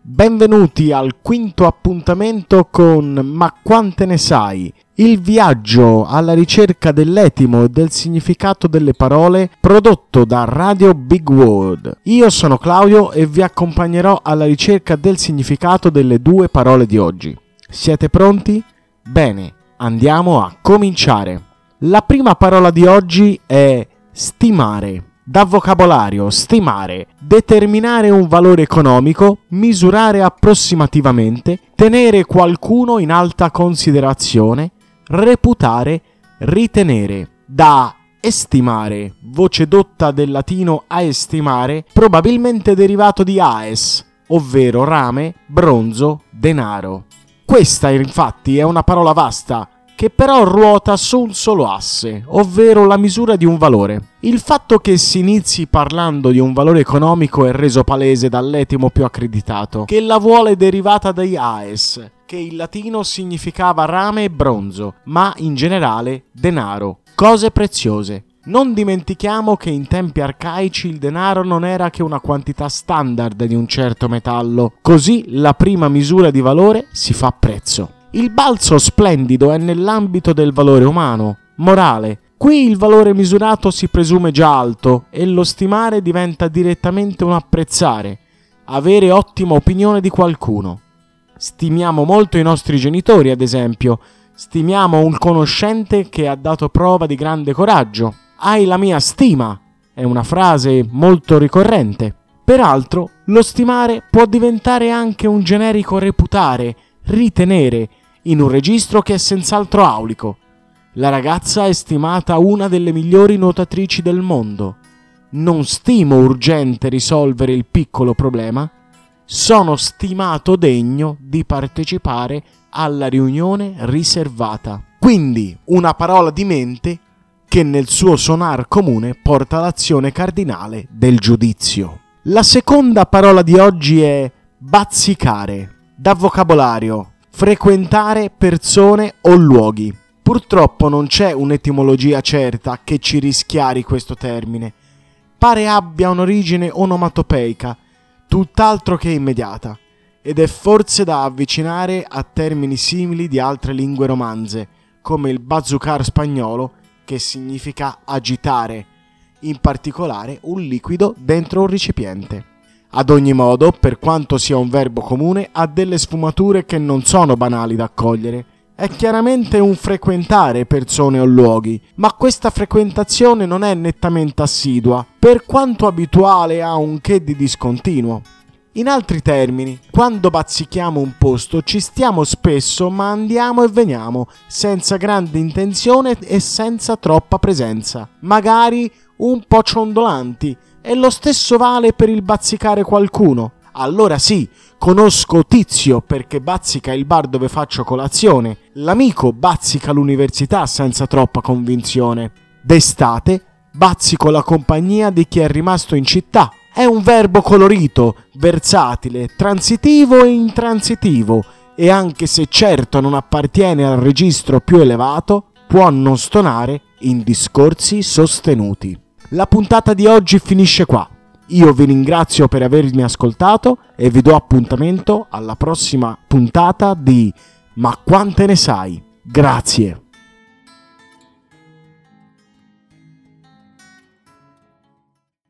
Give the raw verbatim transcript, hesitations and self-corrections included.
Benvenuti al quinto appuntamento con Ma quante ne sai? Il viaggio alla ricerca dell'etimo e del significato delle parole prodotto da Radio Big World. Io sono Claudio e vi accompagnerò alla ricerca del significato delle due parole di oggi. Siete pronti? Bene, andiamo a cominciare. La prima parola di oggi è stimare. Da vocabolario stimare, determinare un valore economico, misurare approssimativamente, tenere qualcuno in alta considerazione, reputare, ritenere. Da estimare, voce dotta del latino aestimare, probabilmente derivato di aes, ovvero rame, bronzo, denaro. Questa infatti è una parola vasta, che però ruota su un solo asse, ovvero la misura di un valore. Il fatto che si inizi parlando di un valore economico è reso palese dall'etimo più accreditato, che la vuole derivata dai aes, che in latino significava rame e bronzo, ma in generale denaro, cose preziose. Non dimentichiamo che in tempi arcaici il denaro non era che una quantità standard di un certo metallo, così la prima misura di valore si fa prezzo. Il balzo splendido è nell'ambito del valore umano, morale. Qui il valore misurato si presume già alto e lo stimare diventa direttamente un apprezzare, avere ottima opinione di qualcuno. Stimiamo molto i nostri genitori, ad esempio. Stimiamo un conoscente che ha dato prova di grande coraggio. Hai la mia stima, è una frase molto ricorrente. Peraltro, lo stimare può diventare anche un generico reputare, ritenere, in un registro che è senz'altro aulico. La ragazza è stimata una delle migliori nuotatrici del mondo. Non stimo urgente risolvere il piccolo problema. Sono stimato degno di partecipare alla riunione riservata. Quindi una parola di mente che nel suo sonar comune porta all'azione cardinale del giudizio. La seconda parola di oggi è bazzicare. Da vocabolario, frequentare persone o luoghi. Purtroppo non c'è un'etimologia certa che ci rischiari questo termine. Pare abbia un'origine onomatopeica, tutt'altro che immediata, ed è forse da avvicinare a termini simili di altre lingue romanze, come il bazzucar spagnolo, che significa agitare, in particolare un liquido dentro un recipiente. Ad ogni modo, per quanto sia un verbo comune, ha delle sfumature che non sono banali da accogliere. È chiaramente un frequentare persone o luoghi, ma questa frequentazione non è nettamente assidua, per quanto abituale ha un che di discontinuo. In altri termini, quando bazzichiamo un posto ci stiamo spesso, ma andiamo e veniamo, senza grande intenzione e senza troppa presenza, magari un po' ciondolanti. E lo stesso vale per il bazzicare qualcuno. Allora sì, conosco Tizio perché bazzica il bar dove faccio colazione. L'amico bazzica l'università senza troppa convinzione. D'estate bazzico la compagnia di chi è rimasto in città. È un verbo colorito, versatile, transitivo e intransitivo, e anche se certo non appartiene al registro più elevato, può non stonare in discorsi sostenuti. La puntata di oggi finisce qua. Io vi ringrazio per avermi ascoltato e vi do appuntamento alla prossima puntata di Ma quante ne sai? Grazie.